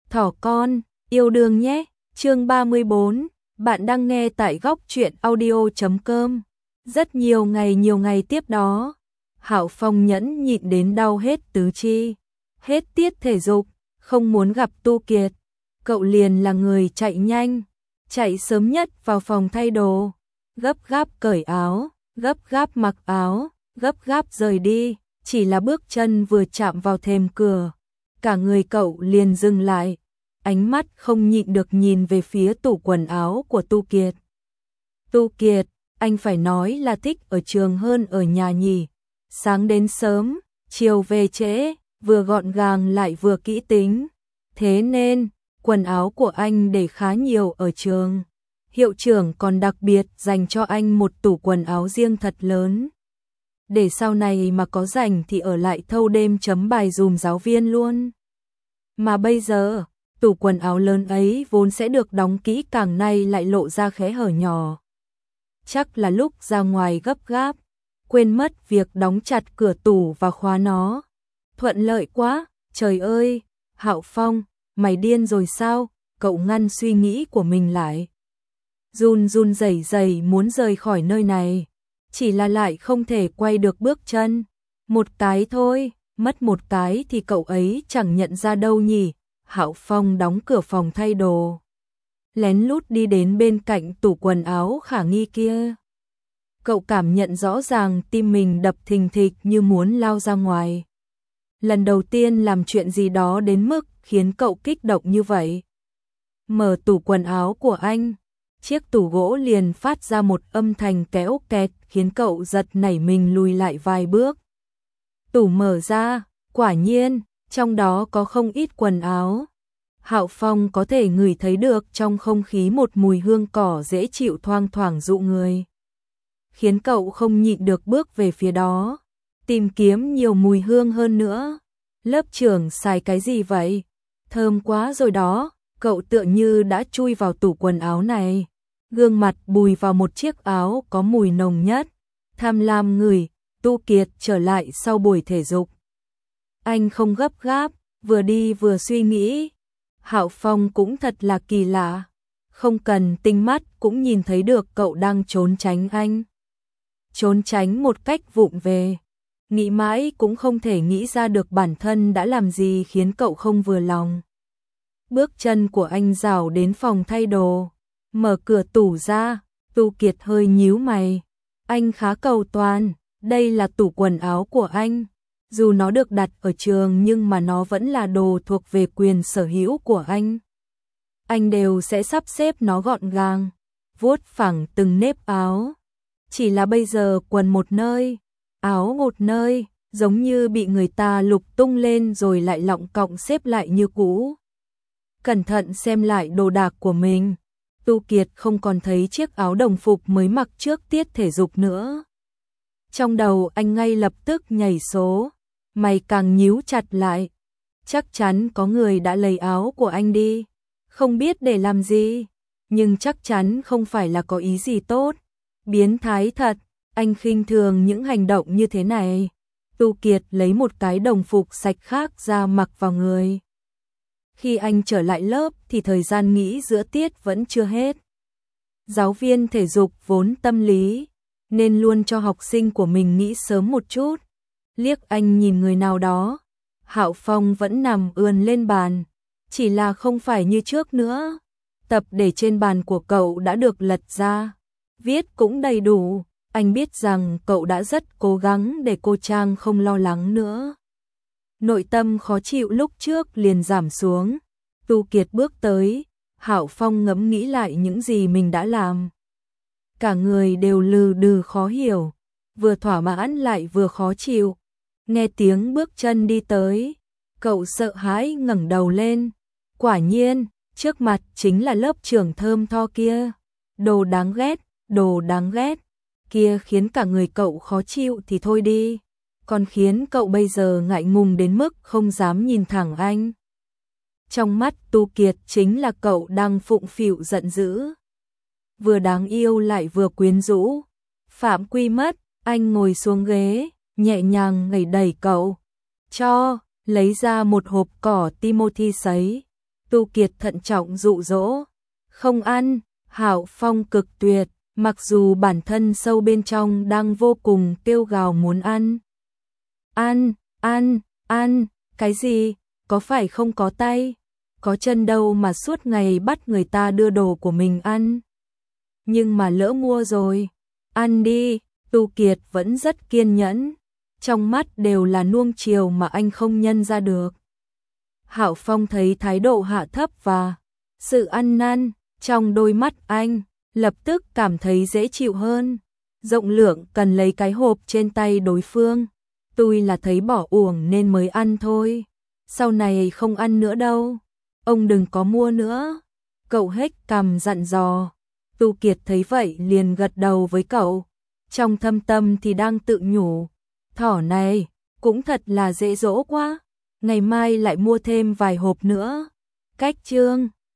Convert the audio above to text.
Thỏ con, yêu đương nhé. Chương 34, bạn đang nghe tại góc truyện audio.com. Rất nhiều ngày tiếp đó, Hạo Phong nhẫn nhịn đến đau hết tứ chi, hết tiết thể dục, không muốn gặp Tu Kiệt. Cậu liền là người chạy nhanh, chạy sớm nhất vào phòng thay đồ, gấp gáp cởi áo, gấp gáp mặc áo, gấp gáp rời đi. Chỉ là bước chân vừa chạm vào thềm cửa, cả người cậu liền dừng lại, ánh mắt không nhịn được nhìn về phía tủ quần áo của Tu Kiệt. Tu Kiệt, anh phải nói là thích ở trường hơn ở nhà nhỉ. Sáng đến sớm, chiều về trễ, vừa gọn gàng lại vừa kỹ tính. Thế nên, quần áo của anh để khá nhiều ở trường. Hiệu trưởng còn đặc biệt dành cho anh một tủ quần áo riêng thật lớn, để sau này mà có rảnh thì ở lại thâu đêm chấm bài dùm giáo viên luôn. Mà bây giờ, tủ quần áo lớn ấy vốn sẽ được đóng kỹ, càng nay lại lộ ra khe hở nhỏ. Chắc là lúc ra ngoài gấp gáp, quên mất việc đóng chặt cửa tủ và khóa nó. Thuận lợi quá, trời ơi, Hạo Phong, mày điên rồi sao? Cậu ngăn suy nghĩ của mình lại, run run rẩy rẩy muốn rời khỏi nơi này. Chỉ là lại không thể quay được bước chân. Một cái thôi, mất một cái thì cậu ấy chẳng nhận ra đâu nhỉ. Hạo Phong đóng cửa phòng thay đồ, lén lút đi đến bên cạnh tủ quần áo khả nghi kia. Cậu cảm nhận rõ ràng tim mình đập thình thịch như muốn lao ra ngoài. Lần đầu tiên làm chuyện gì đó đến mức khiến cậu kích động như vậy. Mở tủ quần áo của anh, chiếc tủ gỗ liền phát ra một âm thanh kéo kẹt khiến cậu giật nảy mình lùi lại vài bước. Tủ mở ra, quả nhiên, trong đó có không ít quần áo. Hạo Phong có thể ngửi thấy được trong không khí một mùi hương cỏ dễ chịu thoang thoảng dụ người, khiến cậu không nhịn được bước về phía đó, tìm kiếm nhiều mùi hương hơn nữa. Lớp trưởng xài cái gì vậy? Thơm quá rồi đó. Cậu tựa như đã chui vào tủ quần áo này, gương mặt bùi vào một chiếc áo có mùi nồng nhất, tham lam ngửi. Tu Kiệt trở lại sau buổi thể dục. Anh không gấp gáp, vừa đi vừa suy nghĩ. Hạo Phong cũng thật là kỳ lạ, không cần tinh mắt cũng nhìn thấy được cậu đang trốn tránh anh. Trốn tránh một cách vụng về, nghĩ mãi cũng không thể nghĩ ra được bản thân đã làm gì khiến cậu không vừa lòng. Bước chân của anh rảo đến phòng thay đồ, mở cửa tủ ra. Tu Kiệt hơi nhíu mày. Anh khá cầu toàn, đây là tủ quần áo của anh. Dù nó được đặt ở trường nhưng mà nó vẫn là đồ thuộc về quyền sở hữu của anh. Anh đều sẽ sắp xếp nó gọn gàng, vuốt phẳng từng nếp áo. Chỉ là bây giờ quần một nơi, áo một nơi, giống như bị người ta lục tung lên rồi lại lọng cọng xếp lại như cũ. Cẩn thận xem lại đồ đạc của mình, Tu Kiệt không còn thấy chiếc áo đồng phục mới mặc trước tiết thể dục nữa. Trong đầu anh ngay lập tức nhảy số, mày càng nhíu chặt lại. Chắc chắn có người đã lấy áo của anh đi, không biết để làm gì, nhưng chắc chắn không phải là có ý gì tốt. Biến thái thật, anh khinh thường những hành động như thế này. Tu Kiệt lấy một cái đồng phục sạch khác ra mặc vào người. Khi anh trở lại lớp thì thời gian nghỉ giữa tiết vẫn chưa hết. Giáo viên thể dục vốn tâm lý, nên luôn cho học sinh của mình nghỉ sớm một chút. Liếc anh nhìn người nào đó, Hạo Phong vẫn nằm ườn lên bàn, chỉ là không phải như trước nữa. Tập để trên bàn của cậu đã được lật ra, viết cũng đầy đủ. Anh biết rằng cậu đã rất cố gắng để cô Trang không lo lắng nữa. Nội tâm khó chịu lúc trước liền giảm xuống. Tu Kiệt bước tới, Hạo Phong ngẫm nghĩ lại những gì mình đã làm. Cả người đều lừ đừ khó hiểu, vừa thỏa mãn lại vừa khó chịu. Nghe tiếng bước chân đi tới, cậu sợ hãi ngẩng đầu lên. Quả nhiên, trước mặt chính là lớp trưởng thơm tho kia. Đồ đáng ghét, đồ đáng ghét. Kia khiến cả người cậu khó chịu thì thôi đi, còn khiến cậu bây giờ ngại ngùng đến mức không dám nhìn thẳng anh. Trong mắt Tu Kiệt chính là cậu đang phụng phịu giận dữ, vừa đáng yêu lại vừa quyến rũ. Phạm quy mất, anh ngồi xuống ghế, nhẹ nhàng đẩy cậu, lấy ra một hộp cỏ Timothy sấy. Tu Kiệt thận trọng dụ dỗ. Không ăn, Hạo Phong cực tuyệt, mặc dù bản thân sâu bên trong đang vô cùng kêu gào muốn ăn. Ăn, ăn, ăn, cái gì, có phải không có tay, có chân đâu mà suốt ngày bắt người ta đưa đồ của mình ăn. Nhưng mà lỡ mua rồi, ăn đi, Tu Kiệt vẫn rất kiên nhẫn, trong mắt đều là nuông chiều mà anh không nhân ra được. Hạo Phong thấy thái độ hạ thấp và sự ăn năn trong đôi mắt anh, lập tức cảm thấy dễ chịu hơn. Rộng lượng cần lấy cái hộp trên tay đối phương. Tôi là thấy bỏ uổng nên mới ăn thôi. Sau này không ăn nữa đâu. Ông đừng có mua nữa. Cậu hếch cằm dặn dò. Tu Kiệt thấy vậy liền gật đầu với cậu. Trong thâm tâm thì đang tự nhủ. Thỏ này, cũng thật là dễ dỗ quá. Ngày mai lại mua thêm vài hộp nữa. Cách chương